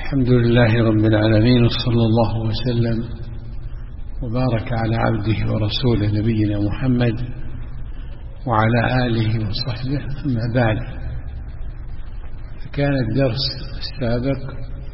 الحمد لله رب العالمين، وصلى الله وسلم وبارك على عبده ورسوله نبينا محمد وعلى آله وصحبه. أما بعد، كان الدرس السابق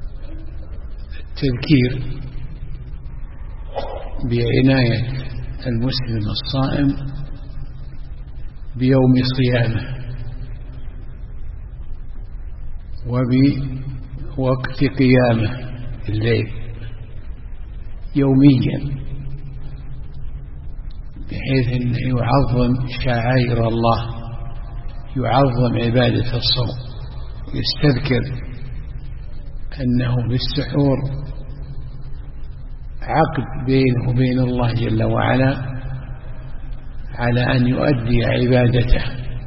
التذكير بعناية المسلم الصائم بيوم صيامه وبوقت قيامه الليل يوميا، بحيث أنه يعظم شعائر الله، يعظم عبادة الصوم، يستذكر أنه بالسحور عقد بينه وبين الله جل وعلا على أن يؤدي عبادته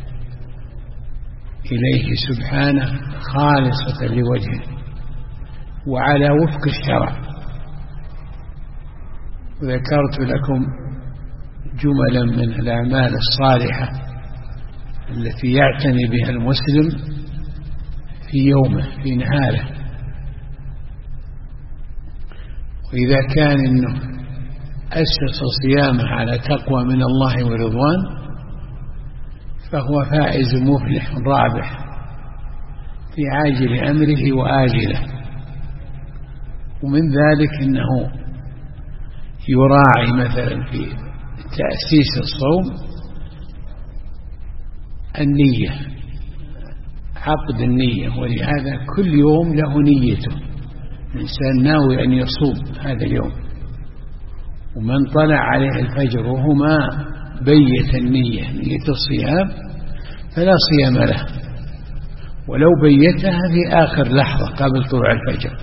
إليه سبحانه خالصة لوجهه وعلى وفق الشرع. ذكرت لكم جملا من الأعمال الصالحة التي يعتني بها المسلم في يومه في نهاره، وإذا كان إنه أسس صيامه على تقوى من الله ورضوان فهو فائز مفلح رابح في عاجل أمره وآجله. ومن ذلك أنه يراعي مثلا في تأسيس الصوم النية، عقد النية، ولهذا كل يوم له نيته. الإنسان ناوي أن يصوم هذا اليوم، ومن طلع عليه الفجر وهو ما بيت النية، نية الصيام، فلا صيام له، ولو بيتها في آخر لحظة قبل طلوع الفجر.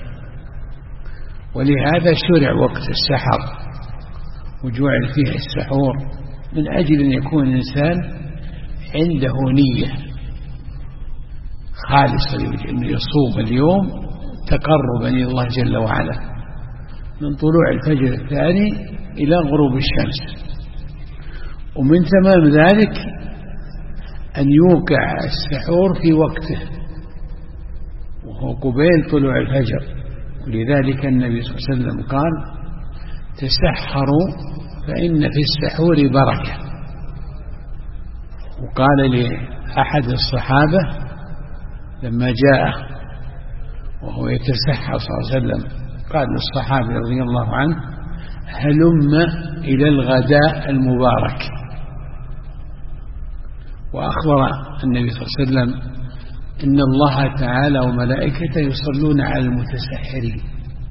ولهذا شرع وقت السحر وجعل فيه السحور من أجل أن يكون الإنسان عنده نية خالصة أنه يصوم اليوم تقربا إلى الله جل وعلا من طلوع الفجر الثاني إلى غروب الشمس. ومن تمام ذلك أن يوقع السحور في وقته وهو قبيل طلوع الفجر. ولذلك النبي صلى الله عليه وسلم قال: تسحروا فإن في السحور بركة. وقال لأحد الصحابة لما جاء وهو يتسحر صلى الله عليه وسلم، قال للصحابي رضي الله عنه: هلم إلى الغداء المبارك. وأخبر النبي صلى الله عليه وسلم إن الله تعالى وملائكته يصلون على المتسحرين.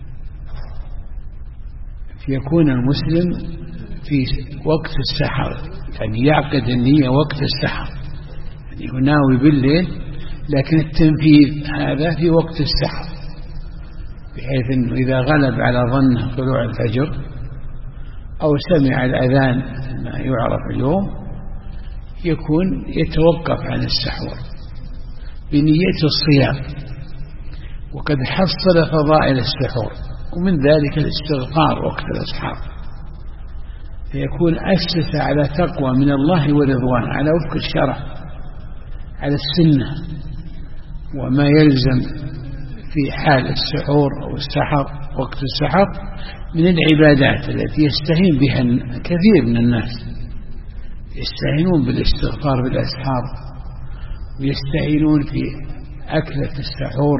فيكون المسلم في وقت السحر، يعني يعقد النية وقت السحر، يعني يناوي بالليل، لكن التنفيذ هذا في وقت السحر، بحيث أنه إذا غلب على ظنه طلوع الفجر أو سمع الأذان ما يعرف اليوم يكون يتوقف عن السحور بنية الصيام، وقد حصل فضائل السحور، ومن ذلك الاستغفار وقت الأسحار، فيكون أسس على تقوى من الله ورضوان على وفق الشرع، على السنة وما يلزم في حال السحور أو السحر وقت السحر من العبادات التي يستهين بها كثير من الناس. يستهينون بالاستغفار بالأسحار، ويستعينون في أكلة السحور،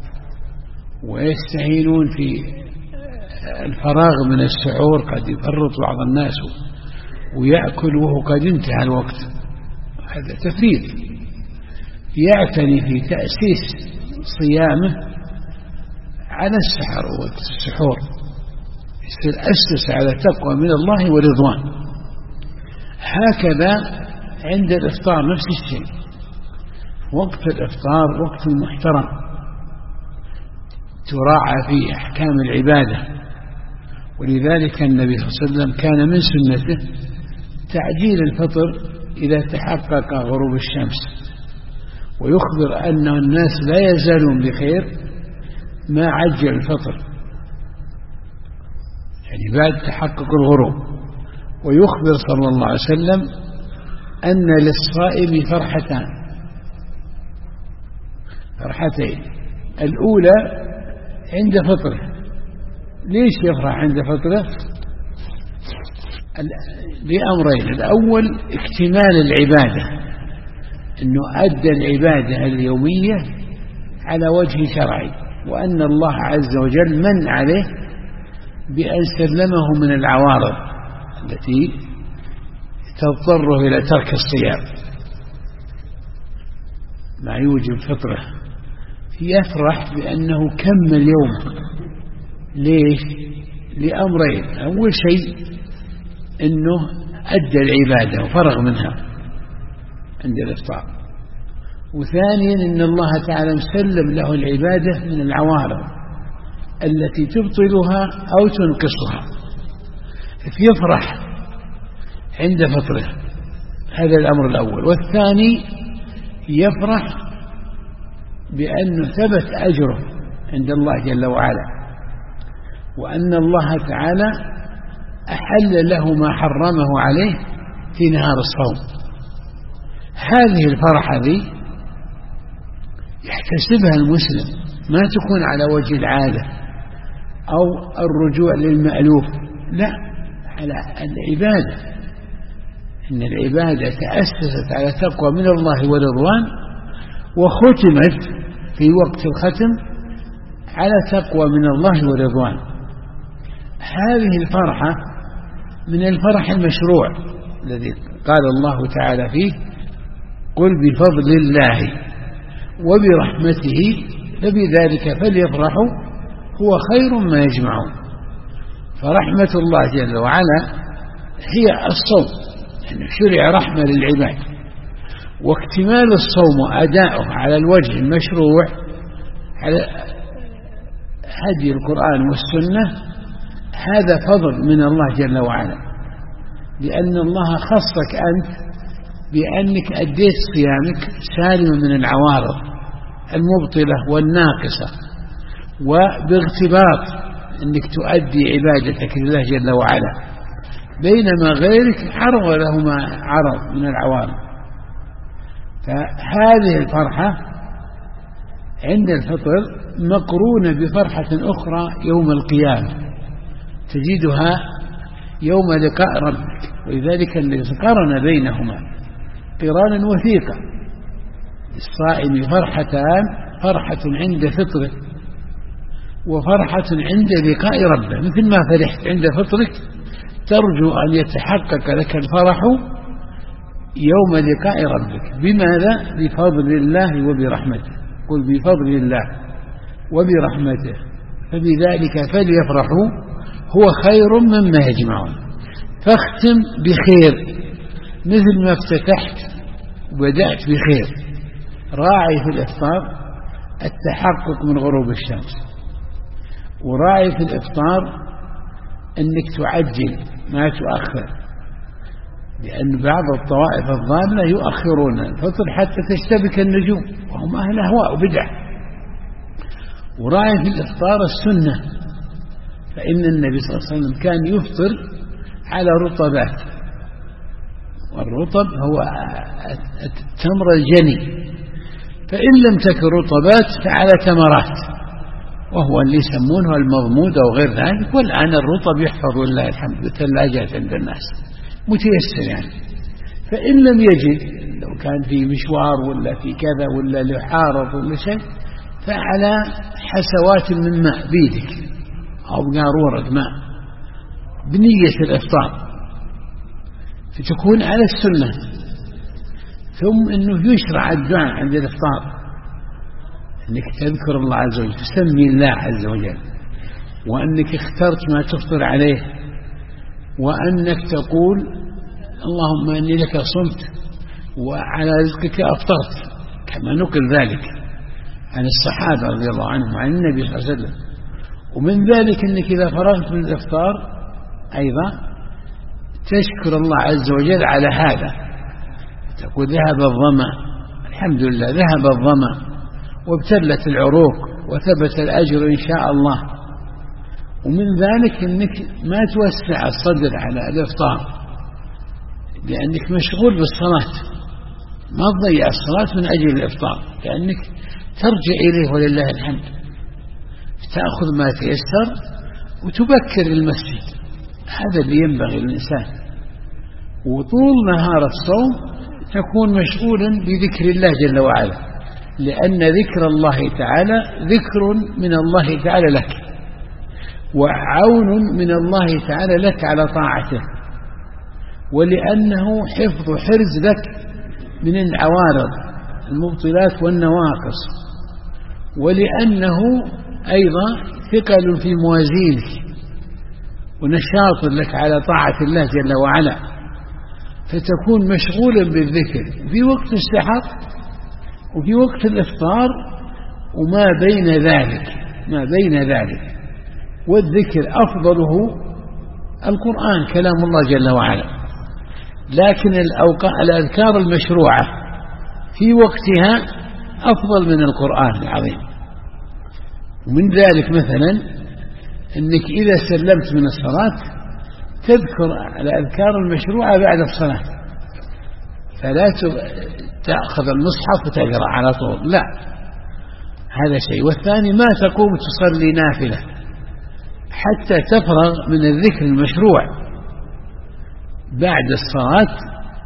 ويستعينون في الفراغ من السحور. قد يفرط بعض الناس ويأكل وهو قد انتهى الوقت، هذا تفريط. يعتني في تأسيس صيامه على السحر وقت السحور، يصير أسس على تقوى من الله ورضوان. هكذا عند الإفطار نفس الشيء. وقت الإفطار وقت محترم تراعى فيه أحكام العبادة، ولذلك النبي صلى الله عليه وسلم كان من سنته تعجيل الفطر إذا تحقق غروب الشمس، ويخبر أن الناس لا يزالون بخير ما عجل الفطر، يعني بعد تحقق الغروب. ويخبر صلى الله عليه وسلم أن للصائم فرحتين: الأولى عند فطره. ليش يفرح عند فطره؟ لأمرين: الأول اكتمال العبادة، أنه أدى العبادة اليومية على وجه شرعي، وأن الله عز وجل من عليه بأن سلمه من العوارض التي تضطره إلى ترك الصيام ما يوجب فطره. يفرح بأنه كمل يوم. ليش؟ لأمرين: أول شيء أنه أدى العبادة وفرغ منها عند الإفطار، وثانيا أن الله تعالى مسلم له العبادة من العوارض التي تبطلها أو تنقصها، فيفرح عند فطره. هذا الأمر الأول. والثاني يفرح بأنه ثبت أجره عند الله جل وعلا، وأن الله تعالى أحل له ما حرمه عليه في نهار الصوم. هذه الفرحة ذي يحتسبها المسلم، ما تكون على وجه العادة أو الرجوع للمألوف، لا، على العبادة. إن العبادة تأسست على تقوى من الله ورضوان، وختمت في وقت الختم على تقوى من الله ورضوان. هذه الفرحة من الفرح المشروع الذي قال الله تعالى فيه: قل بفضل الله وبرحمته فبذلك فليفرحوا هو خير ما يجمعون. فرحمة الله جل وعلا هي الصوم، يعني شرع رحمة للعباد، واكتمال الصوم وأداؤه على الوجه المشروع على هدي القرآن والسنة، هذا فضل من الله جل وعلا، لأن الله خصك أنت بأنك أديت صيامك سالما من العوارض المبطلة والناقصة، وباغتباط أنك تؤدي عبادتك لله جل وعلا، بينما غيرك عرض له ما عرض من العوارض. فهذه الفرحة عند الفطر مقرونة بفرحة أخرى يوم القيامة تجدها يوم لقاء ربك، ولذلك الذي قرن بينهما قرانا وثيقا. للصائم فرحتان: فرحة عند فطره وفرحة عند لقاء ربه. مثل ما فرحت عند فطرك ترجو أن يتحقق لك الفرح يوم لقاء ربك. بماذا؟ بفضل الله وبرحمته. قل بفضل الله وبرحمته فبذلك فليفرحوا هو خير مما يجمعون. فاختم بخير، مثل ما افتتحت وبدأت بخير. راعي في الإفطار التحقق من غروب الشمس، وراعي في الإفطار أنك تعجل ما تؤخر، لأن بعض الطوائف الضالة يؤخرون الفطر حتى تشتبك النجوم وهم أهل أهواء وبدع. وراعي في الإفطار السنة، فإن النبي صلى الله عليه وسلم كان يفطر على رطبات، والرطب هو التمر الجني، فإن لم تكن رطبات فعلى تمرات، وهو اللي يسمونه المضمود أو غير ذلك. والآن الرطب يحفظ لله الحمد بالثلاجات عند الناس متيسر يعني. فإن لم يجد، لو كان في مشوار ولا في كذا ولا لحارة ولا شيء، فعلى حسوات من ماء بيدك أو قارورة ماء بنية الإفطار، فتكون على السنة. ثم أنه يشرع الدعاء عند الإفطار، أنك تذكر الله عز وجل، تسمي الله عز وجل، وأنك اخترت ما تفطر عليه، وأنك تقول اللهم إني لك صمت وعلى رزقك أفطرت، كما نقل ذلك عن الصحابة رضي الله عنهم وعن النبي صلى الله عليه وسلم. ومن ذلك أنك إذا فرغت من الإفطار أيضا تشكر الله عز وجل على هذا، تقول ذهب الظمأ، الحمد لله ذهب الظمأ وابتلت العروق وثبت الأجر إن شاء الله. ومن ذلك أنك ما توسع الصدر على الإفطار، لأنك مشغول بالصلاة، ما تضيع الصلاة من أجل الإفطار، لأنك ترجع إليه ولله الحمد. تأخذ ما تيسر وتبكر المسجد، هذا اللي ينبغي للإنسان. وطول نهار الصوم تكون مشغولا بذكر الله جل وعلا، لأن ذكر الله تعالى ذكر من الله تعالى لك، وعون من الله تعالى لك على طاعته، ولأنه حرز لك من العوارض المبطلات والنواقص، ولأنه أيضا ثقل في موازينك ونشاط لك على طاعة الله جل وعلا، فتكون مشغولا بالذكر في وقت السحر وفي وقت الإفطار وما بين ذلك. والذكر أفضله القرآن كلام الله جل وعلا، لكن الأذكار المشروعة في وقتها أفضل من القرآن العظيم. ومن ذلك مثلا أنك إذا سلمت من الصلاة تذكر الأذكار المشروعة بعد الصلاة، فلا تأخذ المصحف وتقرأ على طول، لا، هذا شيء. والثاني ما تقوم تصلي نافلة حتى تفرغ من الذكر المشروع بعد الصلاة،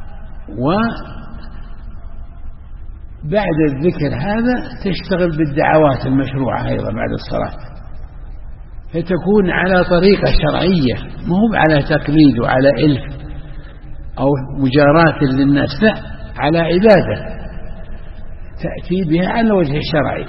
وبعد الذكر هذا تشتغل بالدعوات المشروعة أيضا بعد الصلاة، فتكون على طريقة شرعية، مو على تقليد وعلى إلف أو مجاراة للناس، لا، على عبادة تأتي بها على وجه الشرعي،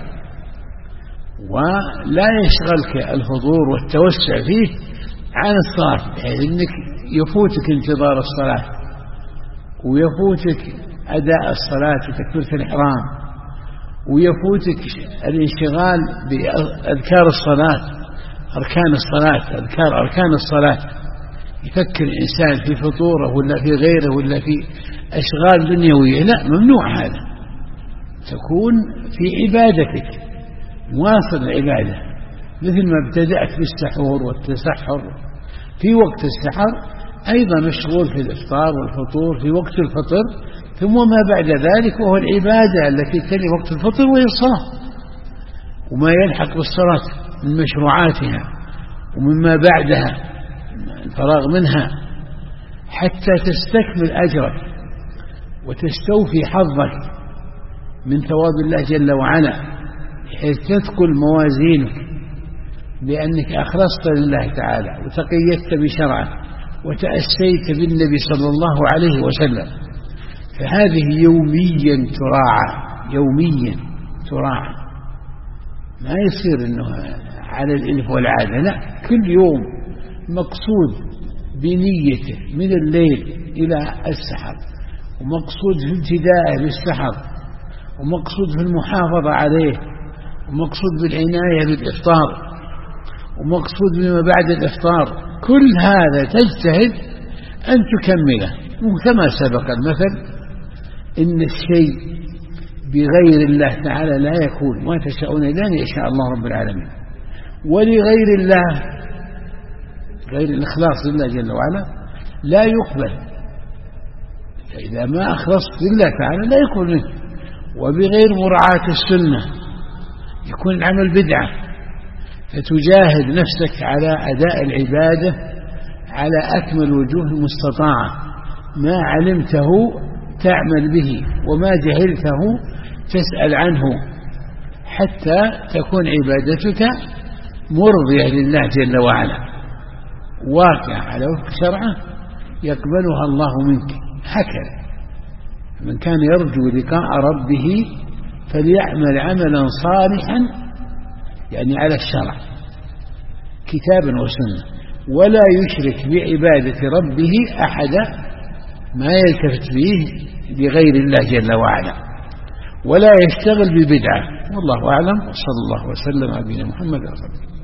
ولا يشغلك الحضور والتوسع فيه عن الصلاة، بحيث أنك يفوتك انتظار الصلاة ويفوتك أداء الصلاة وتكبيرة الإحرام، ويفوتك الانشغال بأذكار الصلاة، أركان الصلاة، أذكار أركان الصلاة، يفكر الإنسان في فطوره ولا في غيره ولا في أشغال دنيوية، لا، ممنوع هذا. تكون في عبادتك مواصل العبادة، مثل ما ابتدأت بالسحور والتسحر في وقت السحر، أيضا مشغول في الإفطار والفطور في وقت الفطر، ثم ما بعد ذلك وهو العبادة التي تلي وقت الفطر وهي الصلاة، وما يلحق بالصلاة من مشروعاتها ومما بعدها الفراغ منها، حتى تستكمل أجرك وتستوفي حظك من ثواب الله جل وعلا، حيث تثقل موازينك بأنك أخلصت لله تعالى وتقيدت بشرعه وتأسيت بالنبي صلى الله عليه وسلم. فهذه يوميا تراعى، ما يصير أنه على الإلف والعادة، لا، كل يوم مقصود بنيته من الليل إلى السحر، ومقصود في ابتدائه بالسحر، ومقصود في المحافظة عليه، ومقصود بالعناية بالإفطار، ومقصود بما بعد الإفطار. كل هذا تجتهد أن تكمله، وكما سبق المثل إن الشيء بغير الله تعالى لا يكون، ما تشاءون إلا أن يشاء الله رب العالمين. ولغير الله، غير الإخلاص لله جل وعلا لا يقبل، فإذا ما أخلصت لله تعالى لا يكون منه. وبغير مراعاة السنة يكون العمل بدعة، فتجاهد نفسك على أداء العبادة على أكمل وجوه المستطاعة، ما علمته تعمل به وما جهلته تسأل عنه، حتى تكون عبادتك مرضية لله جل وعلا واقع على وفق شرعه يقبلها الله منك. هكذا من كان يرجو لقاء ربه فليعمل عملا صالحا، يعني على الشرع كتابا وسنة، ولا يشرك بعبادة ربه أحدا، ما يلتفت به لغير الله جل وعلا، ولا يشتغل ببدعة. والله أعلم، وصلى الله وسلم على نبينا محمد.